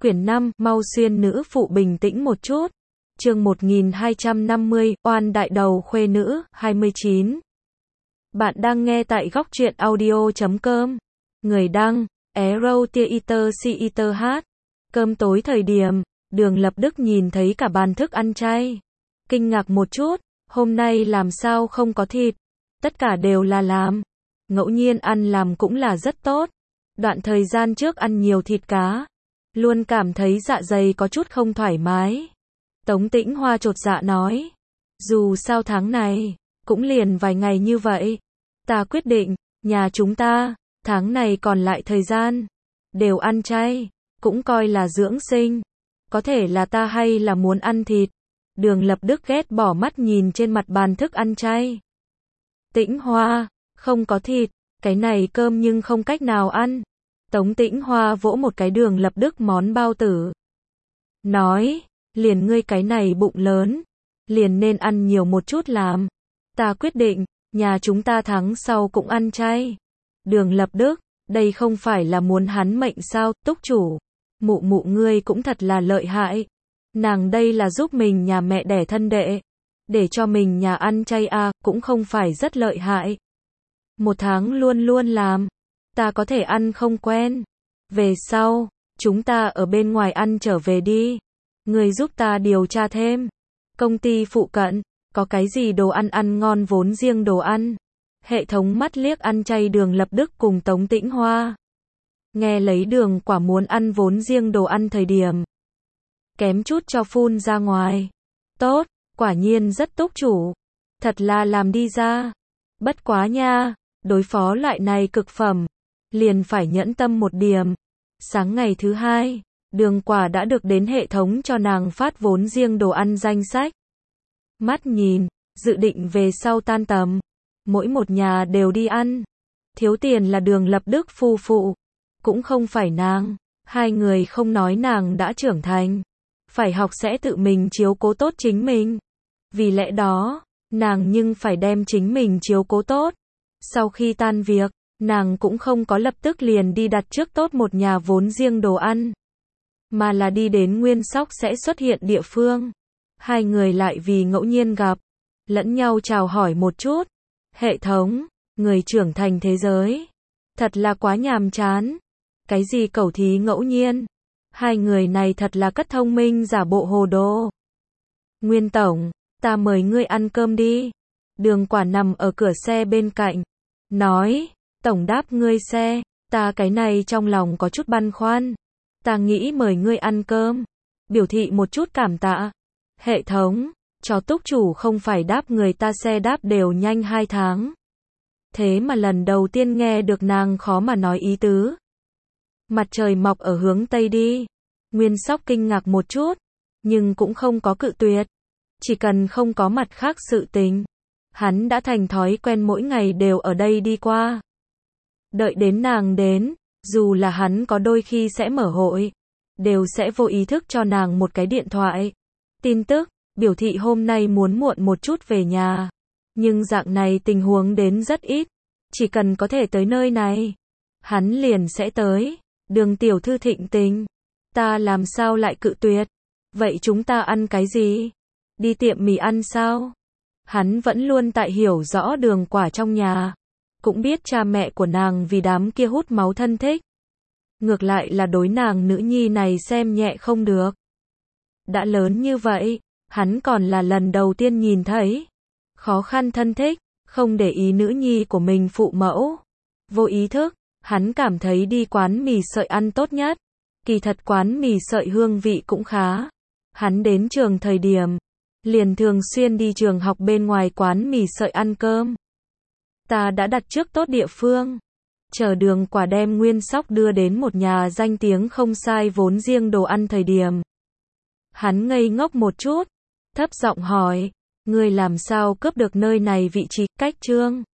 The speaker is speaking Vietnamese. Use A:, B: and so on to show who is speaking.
A: Quyển 5, mau xuyên nữ phụ bình tĩnh một chút. Chương 1250, oan đại đầu khuê nữ, 29. Bạn đang nghe tại góc truyện audio.com. Người đăng, Arrow Theater CETH. Cơm tối thời điểm, Đường Lập Đức nhìn thấy cả bàn thức ăn chay. Kinh ngạc một chút, hôm nay làm sao không có thịt? Tất cả đều là làm. Ngẫu nhiên ăn làm cũng là rất tốt. Đoạn thời gian trước ăn nhiều thịt cá, luôn cảm thấy dạ dày có chút không thoải mái. Tống Tĩnh Hoa chột dạ nói, dù sao tháng này, cũng liền vài ngày như vậy. Ta quyết định, nhà chúng ta, tháng này còn lại thời gian, đều ăn chay, cũng coi là dưỡng sinh. Có thể là ta hay là muốn ăn thịt. Đường Lập Đức ghét bỏ mắt nhìn trên mặt bàn thức ăn chay. Tĩnh Hoa, không có thịt, cái này cơm nhưng không cách nào ăn. Tống Tĩnh Hoa vỗ một cái Đường Lập Đức món bao tử. Nói, liền ngươi cái này bụng lớn, liền nên ăn nhiều một chút làm. Ta quyết định, nhà chúng ta tháng sau cũng ăn chay. Đường Lập Đức, đây không phải là muốn hắn mệnh sao, túc chủ. Mụ mụ ngươi cũng thật là lợi hại. Nàng đây là giúp mình nhà mẹ đẻ thân đệ. Để cho mình nhà ăn chay à, cũng không phải rất lợi hại. Một tháng luôn luôn làm. Ta có thể ăn không quen. Về sau, chúng ta ở bên ngoài ăn trở về đi. Người giúp ta điều tra thêm. Công ty phụ cận, có cái gì đồ ăn ăn ngon vốn riêng đồ ăn. Hệ thống mắt liếc ăn chay Đường Lập Đức cùng Tống Tĩnh Hoa. Nghe lấy Đường Quả muốn ăn vốn riêng đồ ăn thời điểm. Kém chút cho phun ra ngoài. Tốt, quả nhiên rất túc chủ. Thật là làm đi ra. Bất quá nha, đối phó loại này cực phẩm. Liền phải nhẫn tâm một điểm. Sáng ngày thứ hai, Đường Quả đã được đến hệ thống cho nàng phát vốn riêng đồ ăn danh sách. Mắt nhìn, dự định về sau tan tầm. Mỗi một nhà đều đi ăn. Thiếu tiền là Đường Lập Đức phu phụ. Cũng không phải nàng. Hai người không nói nàng đã trưởng thành. Phải học sẽ tự mình chiếu cố tốt chính mình. Vì lẽ đó, nàng nhưng phải đem chính mình chiếu cố tốt. Sau khi tan việc, nàng cũng không có lập tức liền đi đặt trước tốt một nhà vốn riêng đồ ăn. Mà là đi đến Nguyên Sóc sẽ xuất hiện địa phương. Hai người lại vì ngẫu nhiên gặp. Lẫn nhau chào hỏi một chút. Hệ thống, người trưởng thành thế giới. Thật là quá nhàm chán. Cái gì cẩu thí ngẫu nhiên. Hai người này thật là cất thông minh giả bộ hồ đồ. Nguyên tổng, ta mời ngươi ăn cơm đi. Đường Quả nằm ở cửa xe bên cạnh. Nói, tổng đáp ngươi xe, ta cái này trong lòng có chút băn khoăn. Ta nghĩ mời ngươi ăn cơm. Biểu thị một chút cảm tạ. Hệ thống, cho túc chủ không phải đáp người ta xe đáp đều nhanh 2 tháng. Thế mà lần đầu tiên nghe được nàng khó mà nói ý tứ. Mặt trời mọc ở hướng Tây đi. Nguyên Sóc kinh ngạc một chút. Nhưng cũng không có cự tuyệt. Chỉ cần không có mặt khác sự tình. Hắn đã thành thói quen mỗi ngày đều ở đây đi qua. Đợi đến nàng đến, dù là hắn có đôi khi sẽ mở hội, đều sẽ vô ý thức cho nàng một cái điện thoại. Tin tức, biểu thị hôm nay muốn muộn một chút về nhà. Nhưng dạng này tình huống đến rất ít. Chỉ cần có thể tới nơi này, hắn liền sẽ tới. Đường tiểu thư thịnh tình. Ta làm sao lại cự tuyệt? Vậy chúng ta ăn cái gì? Đi tiệm mì ăn sao? Hắn vẫn luôn tại hiểu rõ Đường Quả trong nhà. Cũng biết cha mẹ của nàng vì đám kia hút máu thân thích. Ngược lại là đối nàng nữ nhi này xem nhẹ không được. Đã lớn như vậy, hắn còn là lần đầu tiên nhìn thấy. Khó khăn thân thích, không để ý nữ nhi của mình phụ mẫu. Vô ý thức, hắn cảm thấy đi quán mì sợi ăn tốt nhất. Kỳ thật quán mì sợi hương vị cũng khá. Hắn đến trường thời điểm, liền thường xuyên đi trường học bên ngoài quán mì sợi ăn cơm. Ta đã đặt trước tốt địa phương. Chờ Đường Quả đem Nguyên Sóc đưa đến một nhà danh tiếng không sai vốn riêng đồ ăn thời điểm. Hắn ngây ngốc một chút. Thấp giọng hỏi. Ngươi làm sao cướp được nơi này vị trí cách Trương?